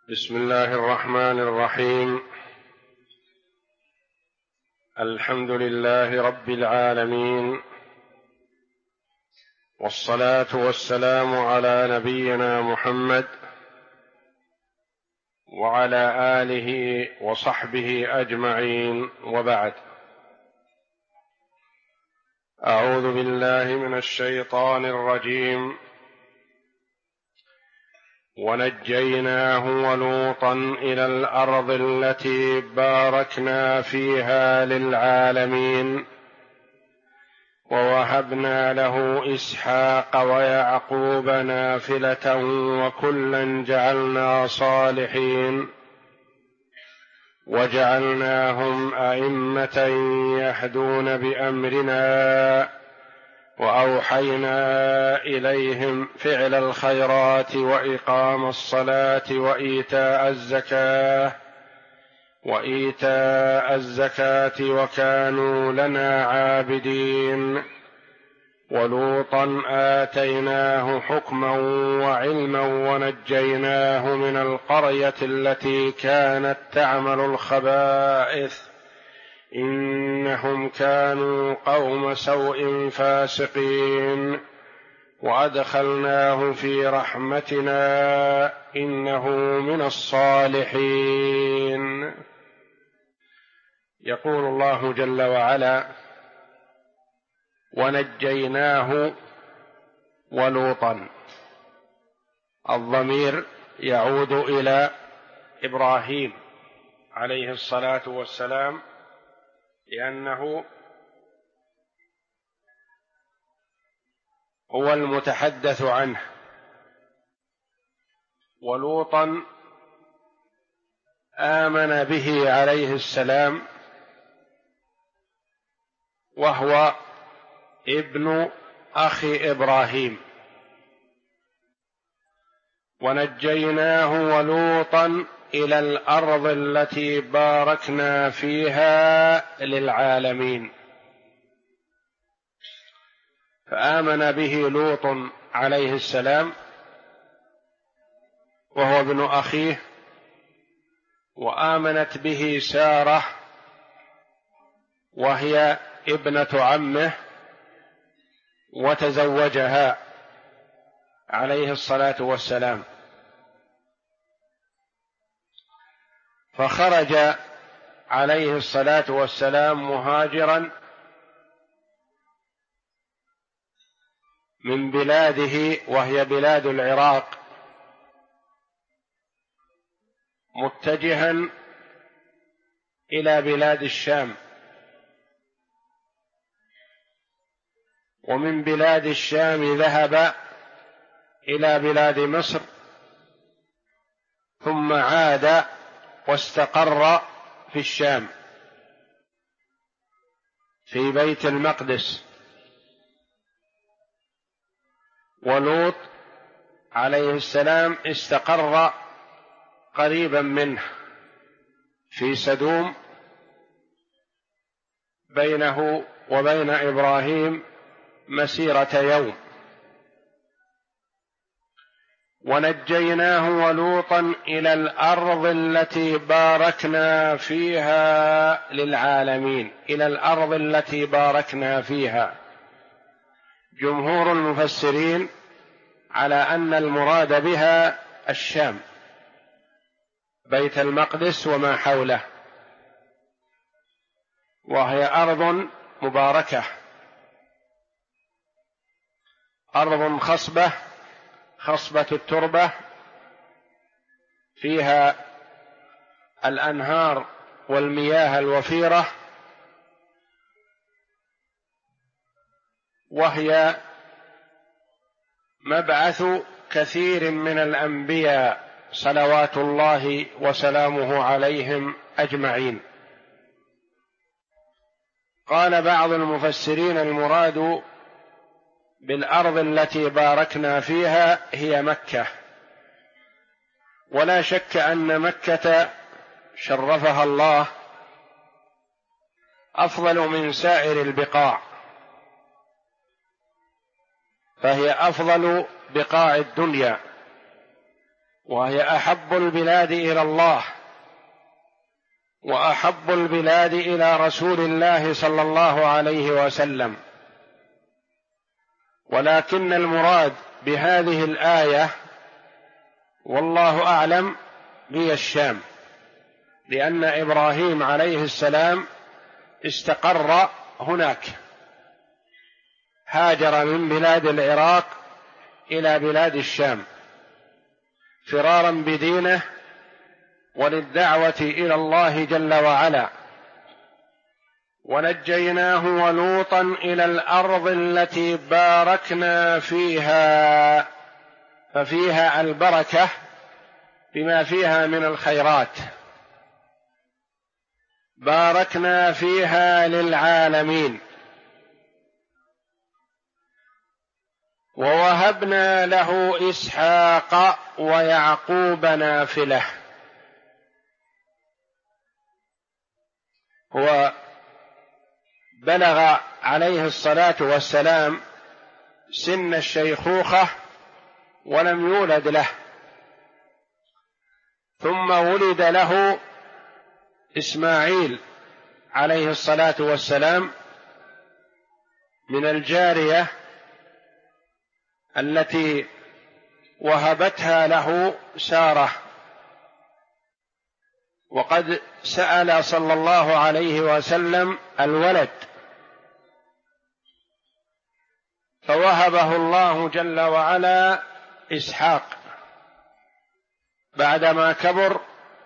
بسم الله الرحمن الرحيم. الحمد لله رب العالمين، والصلاة والسلام على نبينا محمد وعلى آله وصحبه أجمعين، وبعد. أعوذ بالله من الشيطان الرجيم. ونجيناه ولوطا إلى الأرض التي باركنا فيها للعالمين، ووهبنا له إسحاق ويعقوب نافلة وكلا جعلنا صالحين، وجعلناهم أئمة يهدون بأمرنا، وأوحينا إليهم فعل الخيرات وإقام الصلاة وإيتاء الزكاة وكانوا لنا عابدين. ولوطا آتيناه حكما وعلما ونجيناه من القرية التي كانت تعمل الخبائث إنهم كانوا قوم سوء فاسقين، وأدخلناه في رحمتنا إنه من الصالحين. يقول الله جل وعلا: ونجيناه ولوطا. الضمير يعود إلى إبراهيم عليه الصلاة والسلام، لأنه هو المتحدث عنه، ولوطا آمن به عليه السلام، وهو ابن أخي إبراهيم. ونجيناه ولوطا إلى الأرض التي باركنا فيها للعالمين. فآمن به لوط عليه السلام وهو ابن أخيه، وآمنت به سارة وهي ابنة عمه، وتزوجها عليه الصلاة والسلام. فخرج عليه الصلاة والسلام مهاجرا من بلاده وهي بلاد العراق، متجها إلى بلاد الشام، ومن بلاد الشام ذهب إلى بلاد مصر، ثم عاد واستقر في الشام في بيت المقدس. ولوط عليه السلام استقر قريبا منه في سدوم، بينه وبين إبراهيم مسيرة يوم. ونجيناه ولوطا إلى الأرض التي باركنا فيها للعالمين. إلى الأرض التي باركنا فيها، جمهور المفسرين على أن المراد بها الشام، بيت المقدس وما حوله، وهي أرض مباركة، أرض خصبة التربة، فيها الأنهار والمياه الوفيرة، وهي مبعث كثير من الأنبياء صلوات الله وسلامه عليهم أجمعين. قال بعض المفسرين: المراد بالأرض التي باركنا فيها هي مكة. ولا شك أن مكة شرفها الله أفضل من سائر البقاع، فهي أفضل بقاع الدنيا، وهي أحب البلاد إلى الله وأحب البلاد إلى رسول الله صلى الله عليه وسلم. ولكن المراد بهذه الآية والله أعلم هي الشام، لأن إبراهيم عليه السلام استقر هناك، هاجر من بلاد العراق إلى بلاد الشام فرارا بدينه وللدعوة إلى الله جل وعلا. ونجيناه ولوطا إلى الأرض التي باركنا فيها، ففيها البركة بما فيها من الخيرات، باركنا فيها للعالمين. ووهبنا له إسحاق ويعقوب نافلة. هو بلغ عليه الصلاة والسلام سن الشيخوخة ولم يولد له، ثم ولد له إسماعيل عليه الصلاة والسلام من الجارية التي وهبتها له سارة. وقد سأل صلى الله عليه وسلم الولد، فوهبه الله جل وعلا إسحاق بعدما كبر.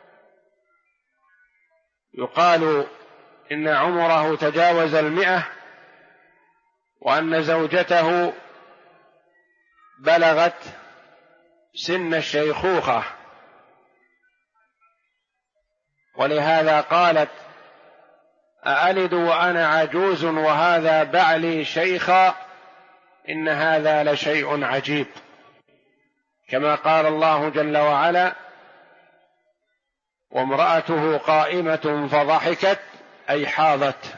يقال إن عمره تجاوز 100، وأن زوجته بلغت سن الشيخوخة، ولهذا قالت: أألد وأنا عجوز وهذا بعلي شيخا، إن هذا لشيء عجيب، كما قال الله جل وعلا: وامرأته قائمة فضحكت أي حاضت،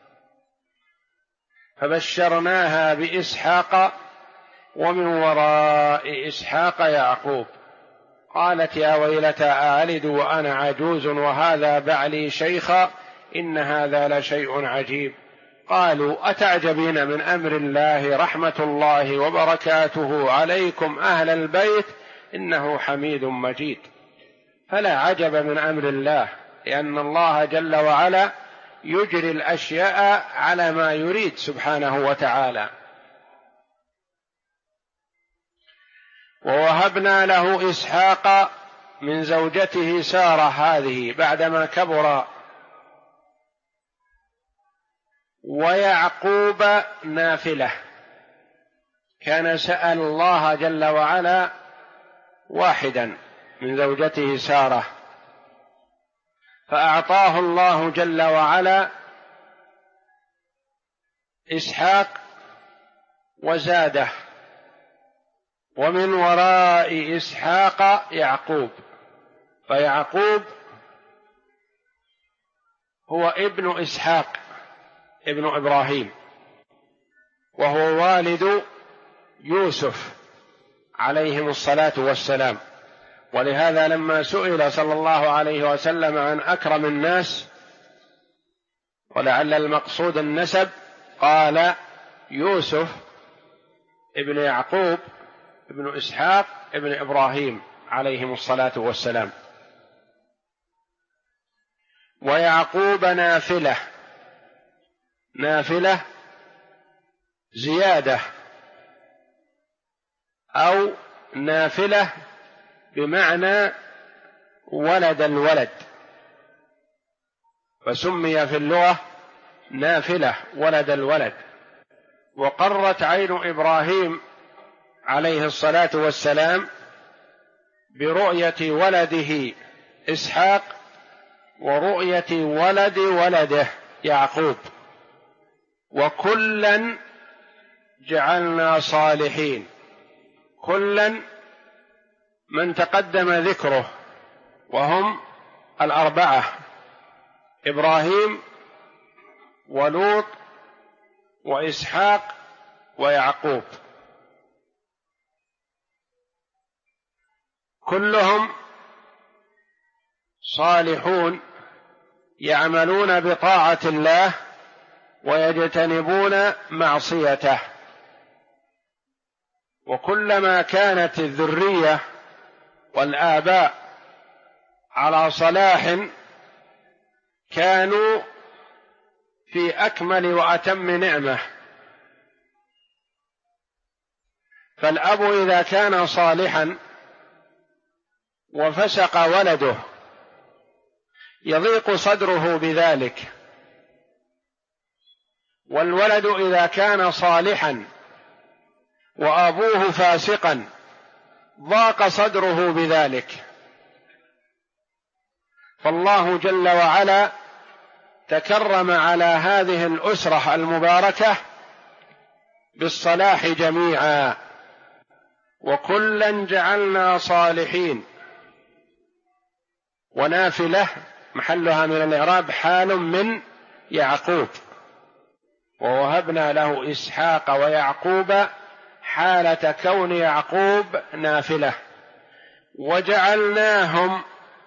فبشرناها بإسحاق ومن وراء إسحاق يعقوب. قالت: يا ويلتى أألد وأنا عجوز وهذا بعلي شيخا، إن هذا لشيء عجيب. قالوا: أتعجبين من أمر الله، رحمة الله وبركاته عليكم أهل البيت إنه حميد مجيد. فلا عجب من أمر الله، لأن الله جل وعلا يجري الأشياء على ما يريد سبحانه وتعالى. ووهبنا له إسحاق من زوجته سارة هذه بعدما كبر، ويعقوب نافلة. كان سأل الله جل وعلا واحدا من زوجته سارة، فأعطاه الله جل وعلا إسحاق وزاده، ومن وراء إسحاق يعقوب. فيعقوب هو ابن إسحاق ابن إبراهيم، وهو والد يوسف عليهم الصلاة والسلام. ولهذا لما سئل صلى الله عليه وسلم عن أكرم الناس، ولعل المقصود النسب، قال: يوسف ابن يعقوب ابن إسحاق ابن إبراهيم عليهم الصلاة والسلام. ويعقوب نافلة، نافلة زيادة أو نافلة بمعنى ولد الولد، فسمي في اللغة نافلة ولد الولد. وقرت عين إبراهيم عليه الصلاة والسلام برؤية ولده إسحاق ورؤية ولد ولده يعقوب، وكلا جعلنا صالحين. كلا من تقدم ذكره، وهم الأربعة: إبراهيم ولوط وإسحاق ويعقوب. كلهم صالحون يعملون بطاعة الله ويجتنبون معصيته. وكلما كانت الذرية والآباء على صلاح كانوا في أكمل وأتم نعمة. فالأب إذا كان صالحا وفسق ولده يضيق صدره بذلك، والولد إذا كان صالحا وأبوه فاسقا ضاق صدره بذلك. فالله جل وعلا تكرم على هذه الأسرة المباركة بالصلاح جميعا، وكلا جعلنا صالحين. ونافلة محلها من الإعراب حال من يعقوب، ووهبنا له إسحاق ويعقوب حالة كون يعقوب نافلة. وجعلناهم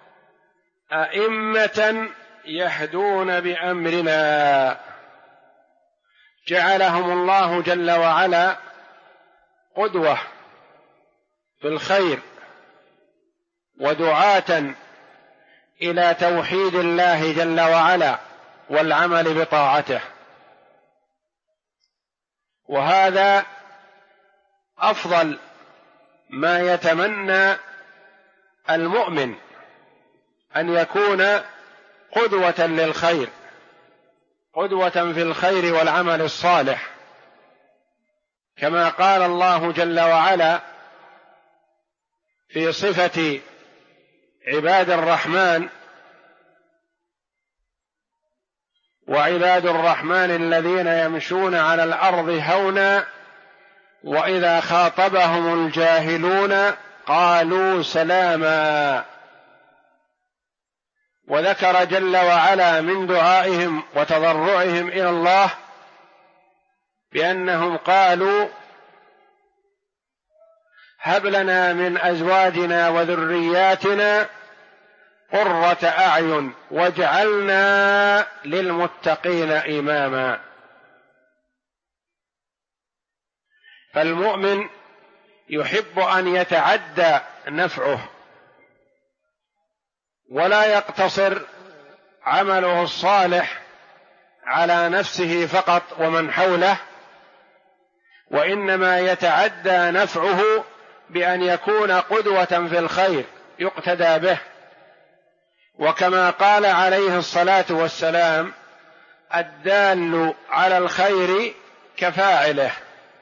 أئمة يهدون بأمرنا، جعلهم الله جل وعلا قدوة في الخير ودعاة إلى توحيد الله جل وعلا والعمل بطاعته. وهذا أفضل ما يتمنى المؤمن، أن يكون قدوة للخير، قدوة في الخير والعمل الصالح، كما قال الله جل وعلا في صفة عباد الرحمن: وعباد الرحمن الذين يمشون على الأرض هونا وإذا خاطبهم الجاهلون قالوا سلاما. وذكر جل وعلا من دعائهم وتضرعهم إلى الله بأنهم قالوا: هب لنا من أزواجنا وذرياتنا قرة أعين واجعلنا للمتقين إماما. فالمؤمن يحب أن يتعدى نفعه ولا يقتصر عمله الصالح على نفسه فقط ومن حوله، وإنما يتعدى نفعه بأن يكون قدوة في الخير يقتدى به. وكما قال عليه الصلاة والسلام: الدال على الخير كفاعله.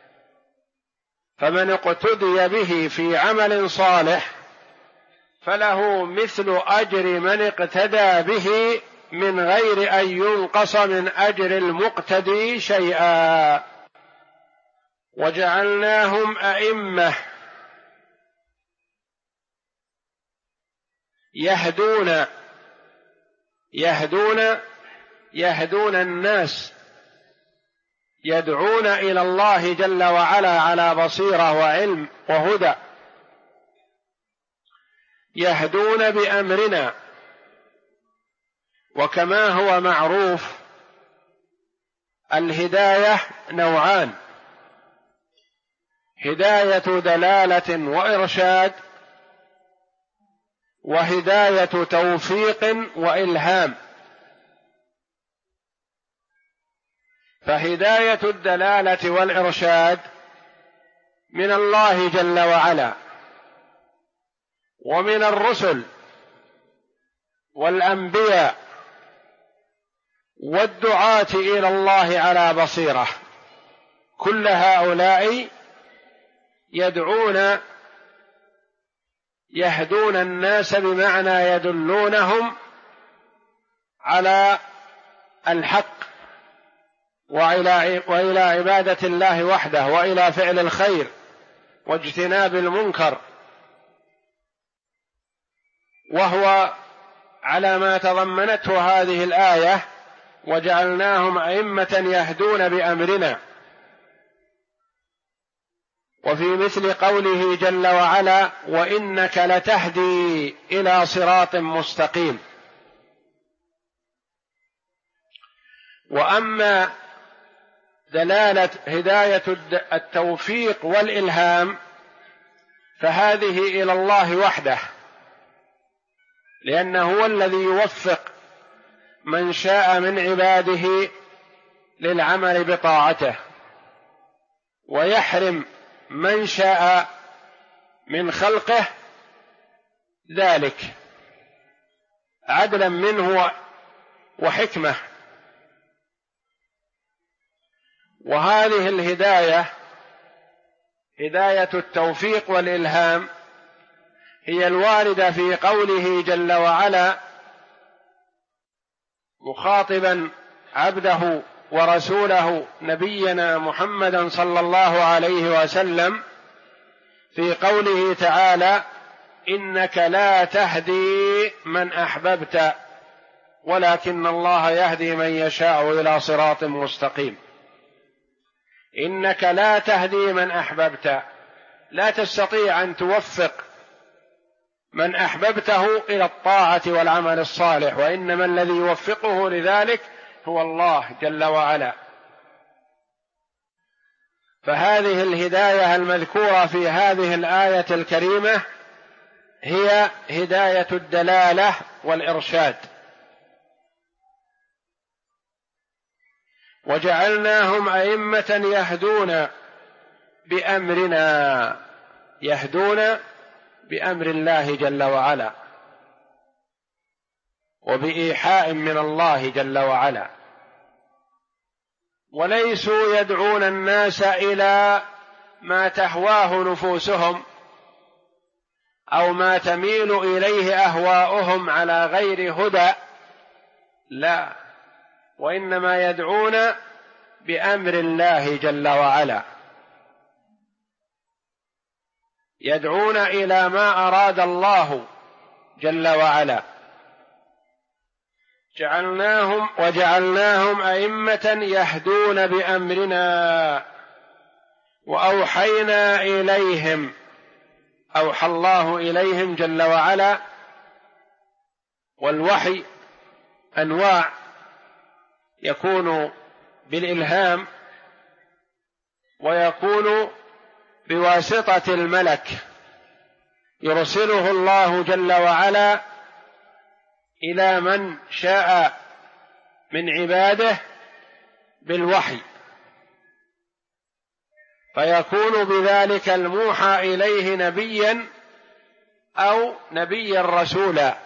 فمن اقتدي به في عمل صالح فله مثل أجر من اقتدى به من غير أن ينقص من أجر المقتدي شيئا. وجعلناهم أئمة يهدون الناس، يدعون إلى الله جل وعلا على بصيرة وعلم وهدى، يهدون بأمرنا. وكما هو معروف الهداية نوعان: هداية دلالة وإرشاد، وهداية توفيق وإلهام. فهداية الدلالة والإرشاد من الله جل وعلا ومن الرسل والأنبياء والدعاة إلى الله على بصيرة، كل هؤلاء يهدون الناس بمعنى يدلونهم على الحق وإلى عبادة الله وحده وإلى فعل الخير واجتناب المنكر، وهو على ما تضمنته هذه الآية: وجعلناهم أئمة يهدون بأمرنا. وفي مثل قوله جل وعلا: وإنك لتهدي إلى صراط مستقيم. وأما دلالة هداية التوفيق والإلهام فهذه إلى الله وحده، لأنه هو الذي يوفق من شاء من عباده للعمل بطاعته، ويحرم من شاء من خلقه ذلك عدلا منه وحكمة. وهذه الهداية، هداية التوفيق والإلهام، هي الواردة في قوله جل وعلا مخاطبا عبده ورسوله نبينا محمدا صلى الله عليه وسلم في قوله تعالى: إنك لا تهدي من أحببت ولكن الله يهدي من يشاء إلى صراط مستقيم. إنك لا تهدي من أحببت، لا تستطيع أن توفق من أحببته إلى الطاعة والعمل الصالح، وإنما الذي يوفقه لذلك هو الله جل وعلا. فهذه الهداية المذكورة في هذه الآية الكريمة هي هداية الدلالة والإرشاد. وجعلناهم أئمة يهدون بأمرنا، يهدون بأمر الله جل وعلا وبإيحاء من الله جل وعلا، وليسوا يدعون الناس إلى ما تهواه نفوسهم أو ما تميل إليه أهواؤهم على غير هدى، لا، وإنما يدعون بأمر الله جل وعلا، يدعون إلى ما أراد الله جل وعلا. وجعلناهم أئمة يهدون بأمرنا وأوحينا إليهم، أوحى الله إليهم جل وعلا. والوحي أنواع، يكون بالإلهام ويكون بواسطة الملك، يرسله الله جل وعلا إلى من شاء من عباده بالوحي، فيكون بذلك الموحى إليه نبيا أو نبيا رسولا.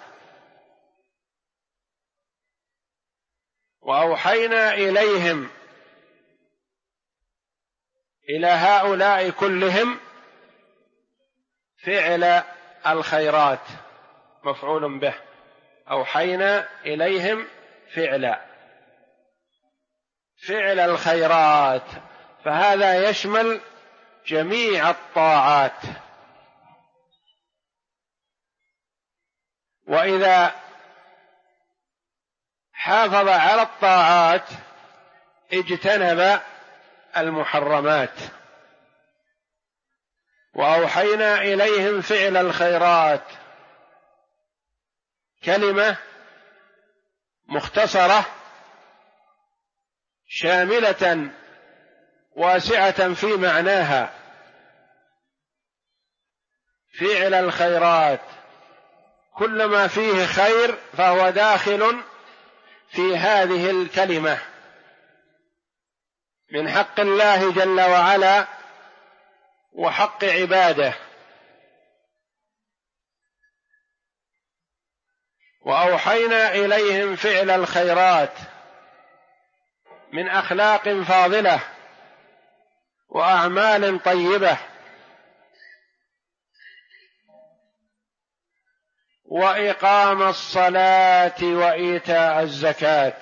وأوحينا إليهم، إلى هؤلاء كلهم فعل الخيرات، مفعول به، أوحينا إليهم فعل الخيرات، فهذا يشمل جميع الطاعات. وإذا حافظ على الطاعات اجتنب المحرمات. وأوحينا إليهم فعل الخيرات، كلمة مختصرة شاملة واسعة في معناها. فعل الخيرات، كل ما فيه خير فهو داخل في هذه الكلمة من حق الله جل وعلا وحق عباده. وأوحينا إليهم فعل الخيرات من أخلاق فاضلة وأعمال طيبة، وإقام الصلاة وإيتاء الزكاة.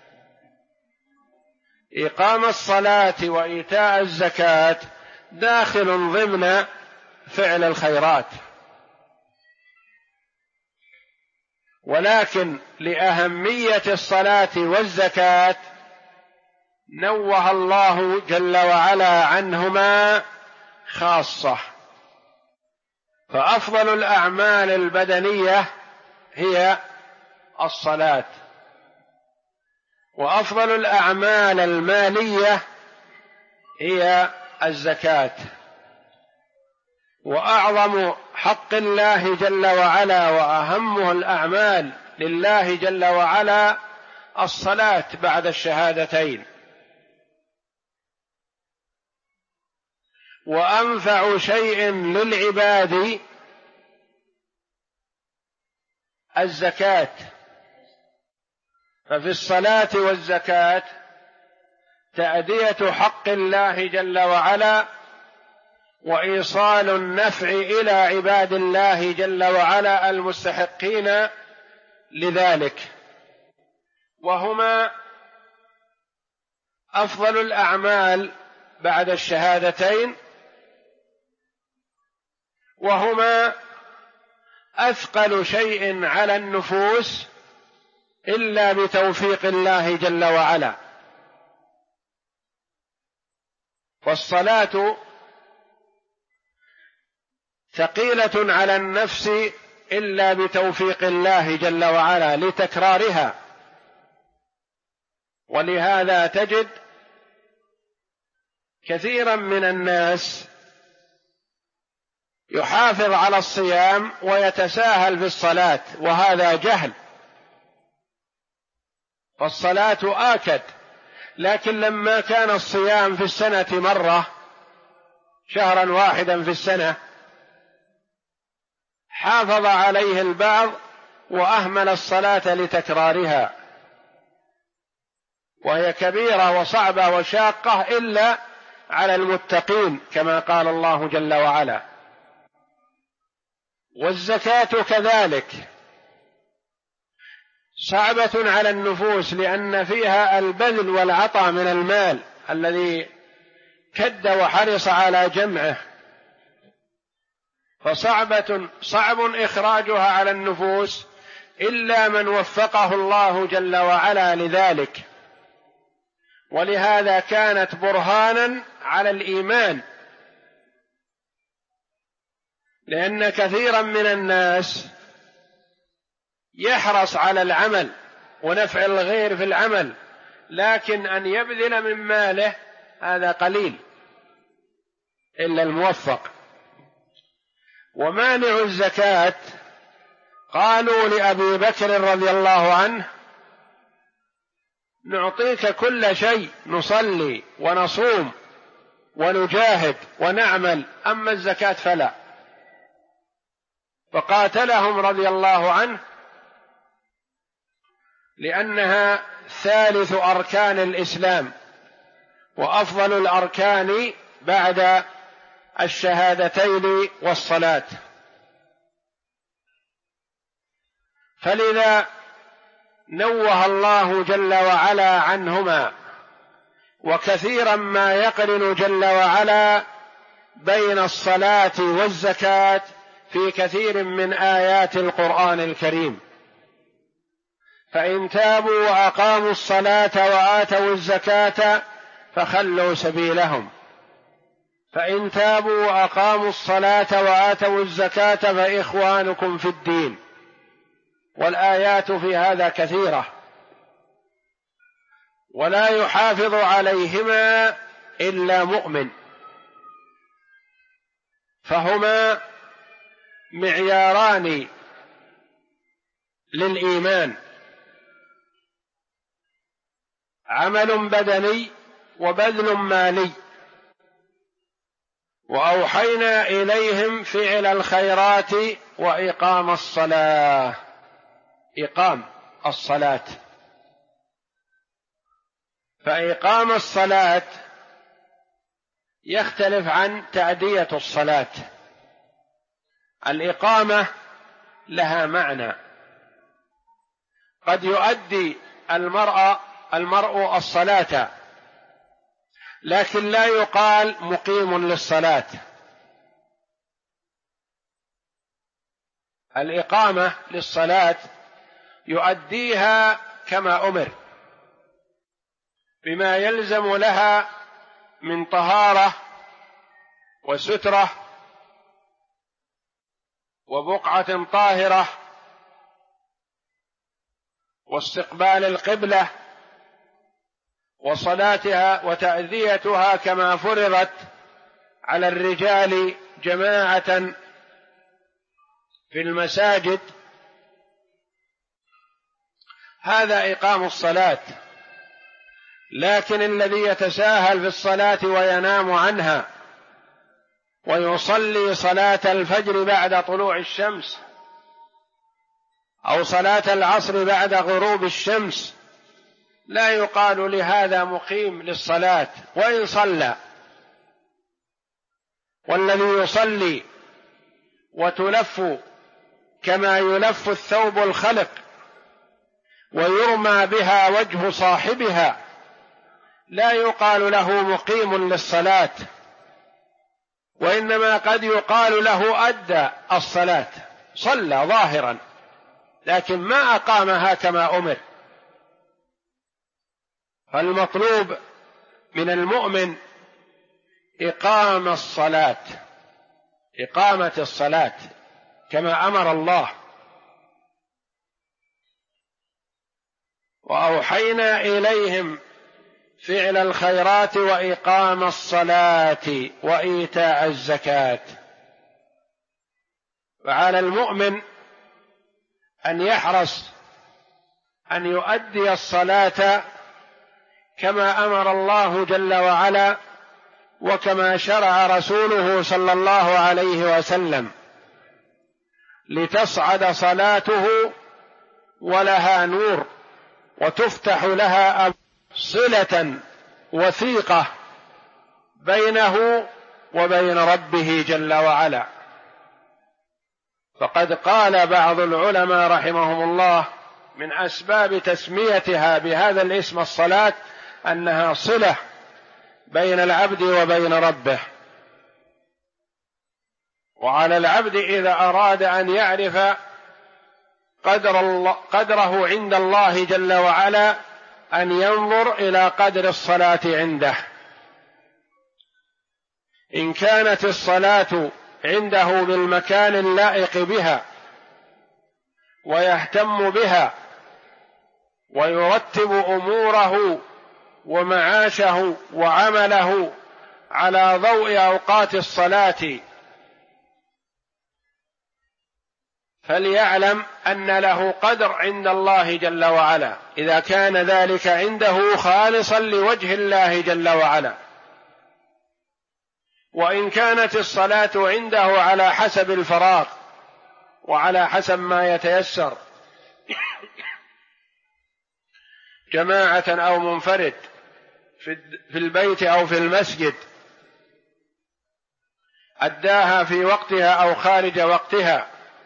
إقام الصلاة وإيتاء الزكاة داخل ضمن فعل الخيرات، ولكن لأهمية الصلاة والزكاة نوه الله جل وعلا عنهما خاصة. فأفضل الأعمال البدنية هي الصلاة، وأفضل الأعمال المالية هي الزكاة، وأعظم حق الله جل وعلا وأهمه الأعمال لله جل وعلا الصلاة بعد الشهادتين، وأنفع شيء للعباد الزكاة. ففي الصلاة والزكاة تأدية حق الله جل وعلا وإيصال النفع إلى عباد الله جل وعلا المستحقين لذلك، وهما أفضل الأعمال بعد الشهادتين، وهما أثقل شيء على النفوس إلا بتوفيق الله جل وعلا. والصلاة ثقيلة على النفس إلا بتوفيق الله جل وعلا لتكرارها، ولهذا تجد كثيرا من الناس يحافظ على الصيام ويتساهل في الصلاة، وهذا جهل. فالصلاة آكد، لكن لما كان الصيام في السنة مرة، شهرا واحدا في السنة، حافظ عليه البعض وأهمل الصلاة لتكرارها، وهي كبيرة وصعبة وشاقة إلا على المتقين كما قال الله جل وعلا. والزكاة كذلك صعبة على النفوس، لأن فيها البذل والعطاء من المال الذي كد وحرص على جمعه، صعب إخراجها على النفوس إلا من وفقه الله جل وعلا لذلك. ولهذا كانت برهانا على الإيمان، لأن كثيرا من الناس يحرص على العمل ونفع الغير في العمل، لكن أن يبذل من ماله هذا قليل إلا الموفق. ومانع الزكاة قالوا لأبي بكر رضي الله عنه: نعطيك كل شيء، نصلي ونصوم ونجاهد ونعمل، أما الزكاة فلا. فقاتلهم رضي الله عنه، لأنها ثالث أركان الإسلام وأفضل الأركان بعد الشهادتين والصلاة. فلذا نوه الله جل وعلا عنهما، وكثيرا ما يقرن جل وعلا بين الصلاة والزكاة في كثير من آيات القرآن الكريم. فإن تابوا وأقاموا الصلاة وآتوا الزكاة فخلوا سبيلهم، فإن تابوا وأقاموا الصلاة وآتوا الزكاة فإخوانكم في الدين. والآيات في هذا كثيرة، ولا يحافظ عليهما إلا مؤمن، فهما معياران للإيمان: عمل بدني وبذل مالي. وأوحينا إليهم فعل الخيرات وإقام الصلاة، إقام الصلاة. فإقام الصلاة يختلف عن تأدية الصلاة. الإقامة لها معنى، قد يؤدي المرء الصلاة لكن لا يقال مقيم للصلاة. الإقامة للصلاة يؤديها كما أمر بما يلزم لها من طهارة وسترة وبقعة طاهرة واستقبال القبلة وصلاتها وتأديتها كما فرضت على الرجال جماعة في المساجد، هذا إقام الصلاة. لكن الذي يتساهل في الصلاة وينام عنها ويصلي صلاة الفجر بعد طلوع الشمس أو صلاة العصر بعد غروب الشمس لا يقال لهذا مقيم للصلاة وإن صلى. والذي يصلي وتلف كما يلف الثوب الخلق ويرمى بها وجه صاحبها لا يقال له مقيم للصلاة، وإنما قد يقال له أدى الصلاة، صلى ظاهرا لكن ما أقامها كما أمر. فالمطلوب من المؤمن إقامة الصلاة كما أمر الله. وأوحينا إليهم فعل الخيرات وإقام الصلاة وإيتاء الزكاة. فعلى المؤمن أن يحرص أن يؤدي الصلاة كما أمر الله جل وعلا وكما شرع رسوله صلى الله عليه وسلم، لتصعد صلاته ولها نور وتفتح لها صلة وثيقة بينه وبين ربه جل وعلا. فقد قال بعض العلماء رحمهم الله من أسباب تسميتها بهذا الاسم الصلاة أنها صلة بين العبد وبين ربه. وعلى العبد إذا أراد أن يعرف قدره عند الله جل وعلا أن ينظر إلى قدر الصلاة عنده. إن كانت الصلاة عنده بالمكان اللائق بها ويهتم بها ويرتب أموره ومعاشه وعمله على ضوء أوقات الصلاة، فليعلم أن له قدر عند الله جل وعلا إذا كان ذلك عنده خالصا لوجه الله جل وعلا. وإن كانت الصلاة عنده على حسب الفراغ وعلى حسب ما يتيسر جماعة أو منفرد في البيت أو في المسجد، أداها في وقتها أو خارج وقتها.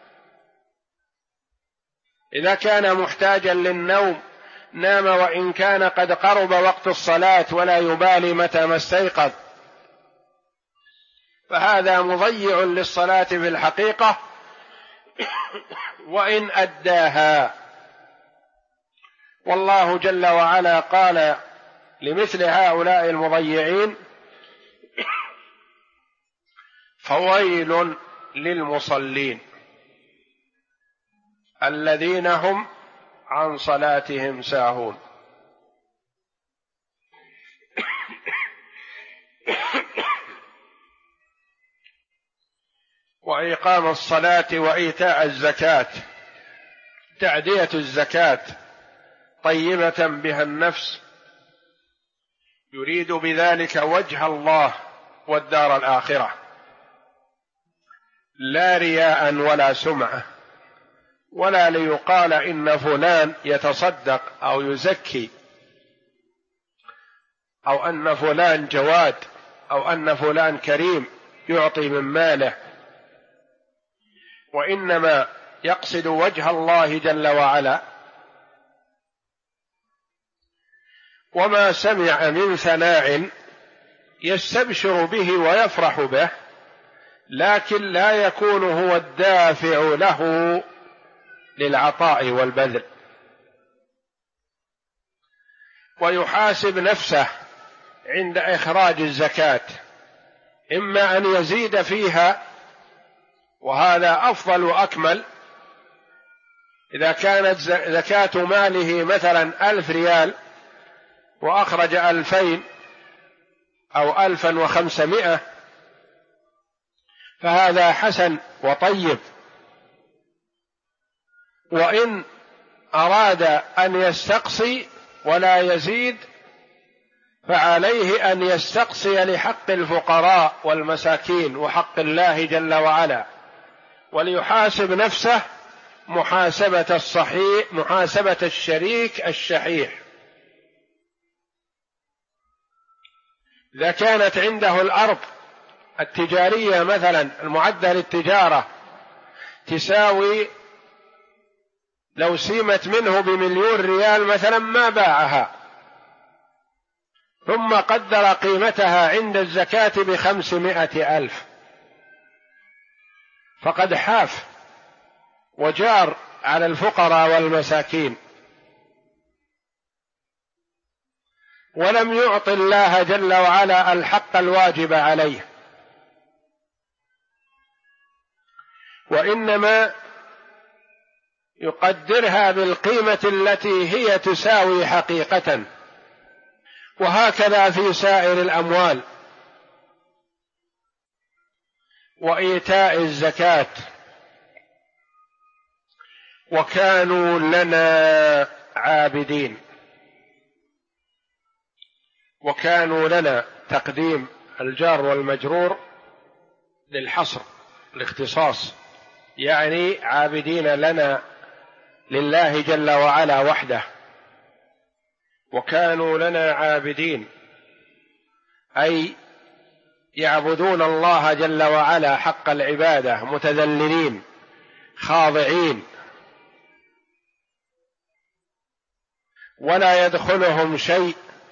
إذا كان محتاجا للنوم نام وإن كان قد قرب وقت الصلاة ولا يبالي متى ما استيقظ، فهذا مضيع للصلاة في الحقيقة وإن أداها. والله جل وعلا قال لمثل هؤلاء المضيعين: فويل للمصلين الذين هم عن صلاتهم ساهون. وإقام الصلاة وإيتاء الزكاة، تعدية الزكاة طيبة بها النفس، يريد بذلك وجه الله والدار الآخرة، لا رياء ولا سمعة ولا ليقال إن فلان يتصدق أو يزكي أو أن فلان جواد أو أن فلان كريم يعطي من ماله، وإنما يقصد وجه الله جل وعلا. وما سمع من ثناء يستبشر به ويفرح به، لكن لا يكون هو الدافع له للعطاء والبذل. ويحاسب نفسه عند إخراج الزكاة إما أن يزيد فيها وهذا أفضل وأكمل، إذا كانت زكاة ماله مثلا 1000 ريال وأخرج 2000 أو 1500 فهذا حسن وطيب. وإن أراد أن يستقصي ولا يزيد فعليه أن يستقصي لحق الفقراء والمساكين وحق الله جل وعلا، وليحاسب نفسه محاسبة الشريك الشحيح. إذا كانت عنده الأرض التجارية مثلا المعدة للتجارة تساوي، لو سيمت منه ب1,000,000 ريال مثلا ما باعها، ثم قدر قيمتها عند الزكاة ب500,000 فقد حاف وجار على الفقراء والمساكين، ولم يعط الله جل وعلا الحق الواجب عليه، وإنما يقدرها بالقيمة التي هي تساوي حقيقة. وهكذا في سائر الأموال وإيتاء الزكاة. وكانوا لنا عابدين. وكانوا لنا تقديم الجار والمجرور للحصر الاختصاص، يعني عابدين لنا لله جل وعلا وحده. وكانوا لنا عابدين أي يعبدون الله جل وعلا حق العبادة، متذللين خاضعين، ولا يدخلهم شيء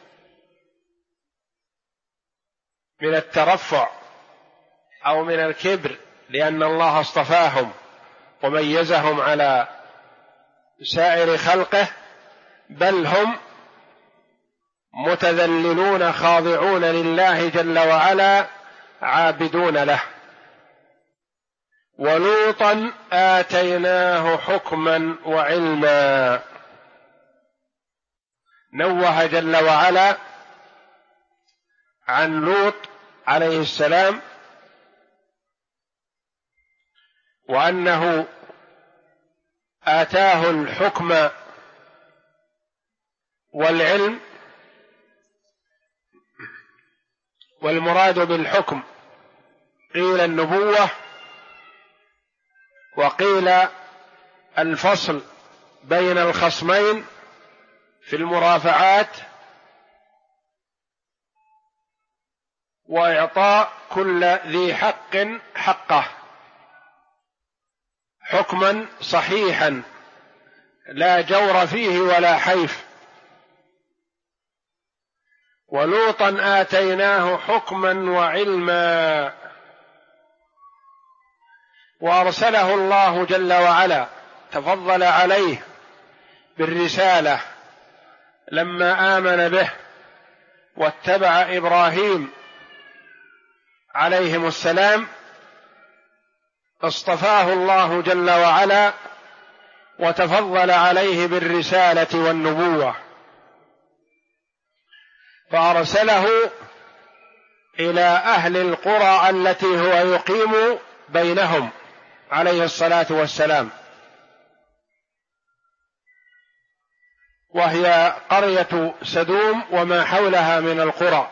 من الترفع أو من الكبر، لأن الله اصطفاهم وميزهم على سائر خلقه، بل هم متذللون خاضعون لله جل وعلا عابدون له. ولوطا آتيناه حكما وعلما. نوه جل وعلا عن لوط عليه السلام وأنه آتاه الحكم والعلم، والمراد بالحكم قيل النبوة وقيل الفصل بين الخصمين في المرافعات، وإعطاء كل ذي حق حقه حكما صحيحا لا جور فيه ولا حيف. ولوطا آتيناه حكما وعلما. وأرسله الله جل وعلا، تفضل عليه بالرسالة لما آمن به واتبع إبراهيم عليهم السلام، اصطفاه الله جل وعلا وتفضل عليه بالرسالة والنبوة، فأرسله إلى أهل القرى التي هو يقيم بينهم عليه الصلاة والسلام، وهي قرية سدوم وما حولها من القرى.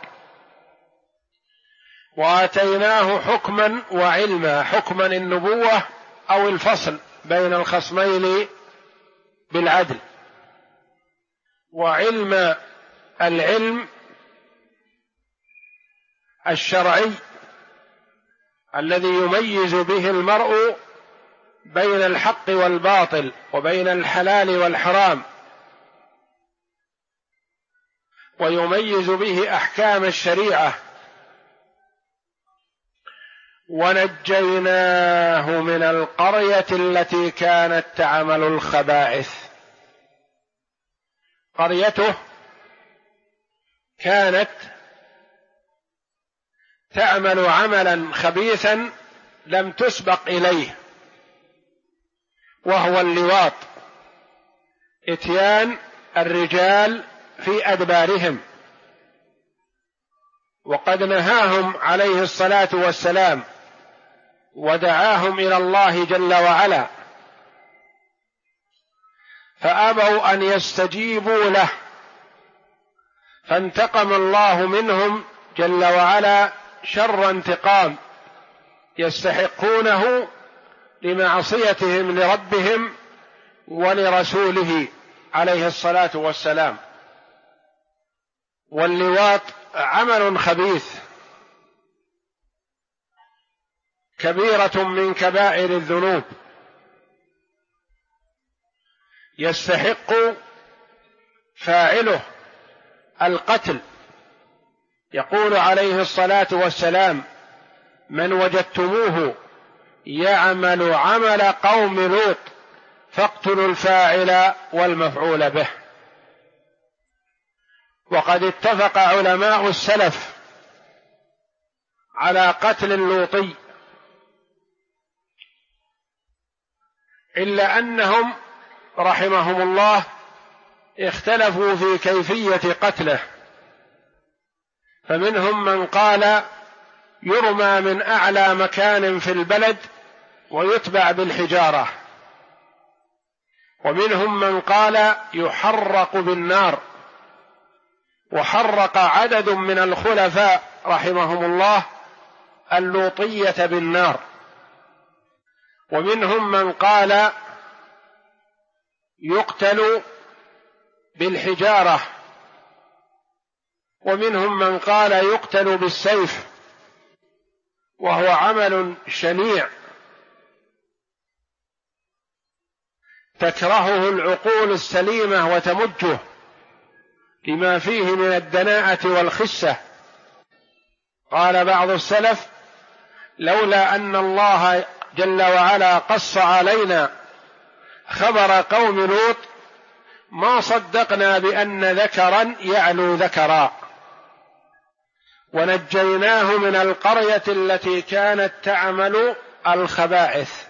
وآتيناه حكما وعلما، حكما النبوة أو الفصل بين الخصمين بالعدل، وعلم العلم الشرعي الذي يميز به المرء بين الحق والباطل وبين الحلال والحرام، ويميز به أحكام الشريعة. ونجيناه من القرية التي كانت تعمل الخبائث. قريته كانت تعمل عملا خبيثا لم تسبق إليه، وهو اللواط، إتيان الرجال في أدبارهم. وقد نهاهم عليه الصلاة والسلام ودعاهم إلى الله جل وعلا، فأبوا أن يستجيبوا له، فانتقم الله منهم جل وعلا شر انتقام يستحقونه لمعصيتهم لربهم ولرسوله عليه الصلاة والسلام. واللواط عمل خبيث، كبيرة من كبائر الذنوب، يستحق فاعله القتل. يقول عليه الصلاة والسلام: من وجدتموه يعمل عمل قوم لوط فاقتلوا الفاعل والمفعول به. وقد اتفق علماء السلف على قتل اللوطي، إلا أنهم رحمهم الله اختلفوا في كيفية قتله، فمنهم من قال يرمى من أعلى مكان في البلد ويتبع بالحجارة، ومنهم من قال يحرق بالنار، وحرق عدد من الخلفاء رحمهم الله اللوطية بالنار. ومنهم من قال يقتل بالحجارة، ومنهم من قال يقتل بالسيف، وهو عمل شنيع تكرهه العقول السليمة وتمجه لما فيه من الدناءة والخسة. قال بعض السلف: لولا أن الله جل وعلا قص علينا خبر قوم لوط ما صدقنا بأن ذكرا يعلو ذكرا، ونجيناه من القرية التي كانت تعمل الخبائث.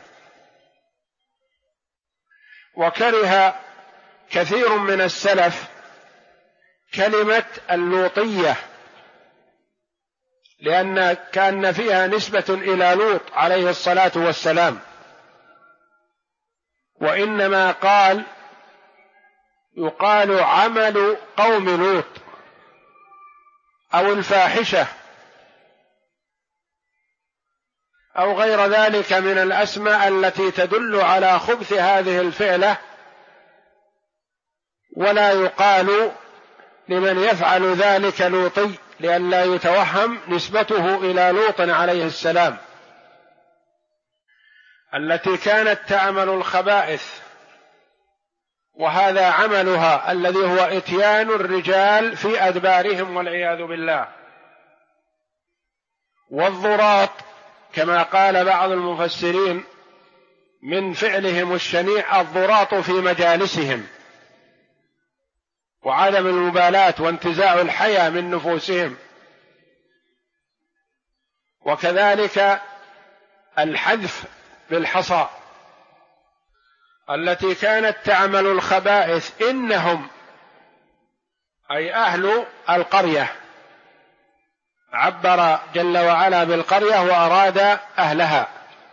وكره كثير من السلف كلمة اللوطية، لأن كان فيها نسبة إلى لوط عليه الصلاة والسلام، وإنما يقال عمل قوم لوط أو الفاحشة أو غير ذلك من الأسماء التي تدل على خبث هذه الفعلة، ولا يقال لمن يفعل ذلك لوطي، لئلا يتوهم نسبته إلى لوط عليه السلام، التي كانت تعمل الخبائث، وهذا عملها الذي هو إتيان الرجال في أدبارهم والعياذ بالله. والضراط كما قال بعض المفسرين من فعلهم الشنيع الضراط في مجالسهم، وعدم المبالاة وانتزاع الحياة من نفوسهم. وكذلك الحذف بالحصى التي كانت تعمل الخبائث، إنهم أي أهل القرية، عبر جل وعلا بالقرية وأراد أهلها،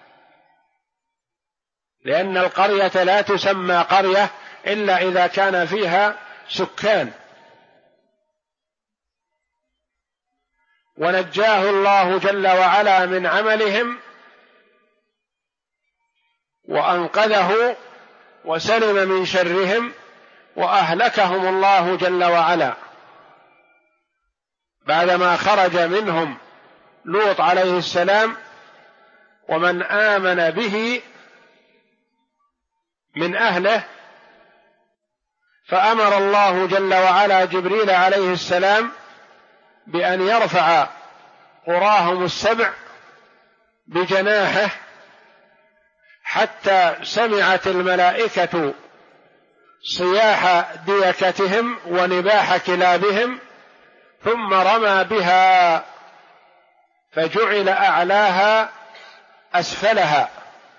لأن القرية لا تسمى قرية إلا إذا كان فيها سكان. ونجاه الله جل وعلا من عملهم وأنقذه وسلم من شرهم، وأهلكهم الله جل وعلا بعدما خرج منهم لوط عليه السلام ومن آمن به من أهله. فأمر الله جل وعلا جبريل عليه السلام بأن يرفع قراهم السبع بجناحه، حتى سمعت الملائكة صياح ديكتهم ونباح كلابهم، ثم رمى بها فجعل أعلاها أسفلها.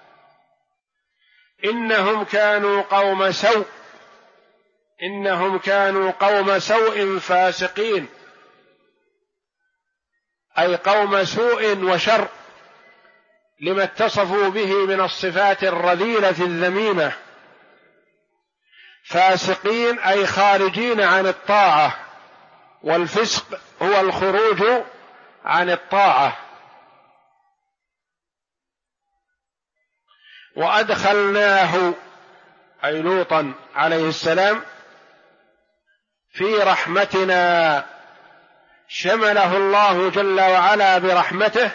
إنهم كانوا قوم سوء، إنهم كانوا قوم سوء فاسقين، أي قوم سوء وشر لما اتصفوا به من الصفات الرذيلة الذميمة. فاسقين أي خارجين عن الطاعة، والفسق هو الخروج عن الطاعة. وأدخلناه أي لوطا عليه السلام في رحمتنا، شمله الله جل وعلا برحمته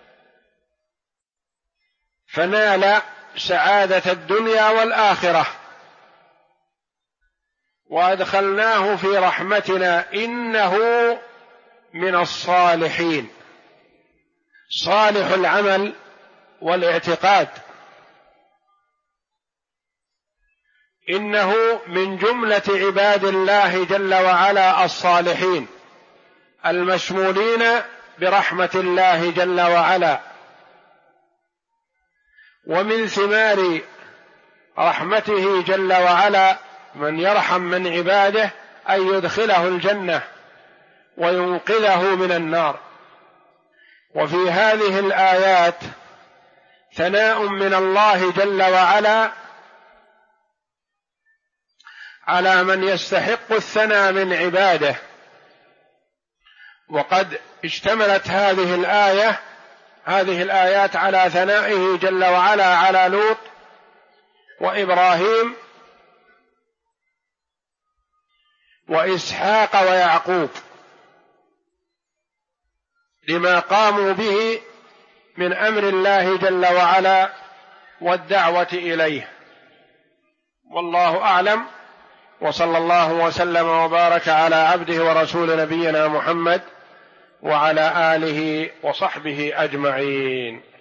فنال سعادة الدنيا والآخرة. وأدخلناه في رحمتنا إنه من الصالحين، صالح العمل والاعتقاد، إنه من جملة عباد الله جل وعلا الصالحين المشمولين برحمة الله جل وعلا. ومن ثمار رحمته جل وعلا من يرحم من عباده أن يدخله الجنة وينقذه من النار. وفي هذه الآيات ثناء من الله جل وعلا على من يستحق الثناء من عباده. وقد اشتملت هذه الآيات على ثنائه جل وعلا على لوط وإبراهيم وإسحاق ويعقوب لما قاموا به من أمر الله جل وعلا والدعوة إليه. والله أعلم، وصلى الله وسلم وبارك على عبده ورسول نبينا محمد وعلى آله وصحبه أجمعين.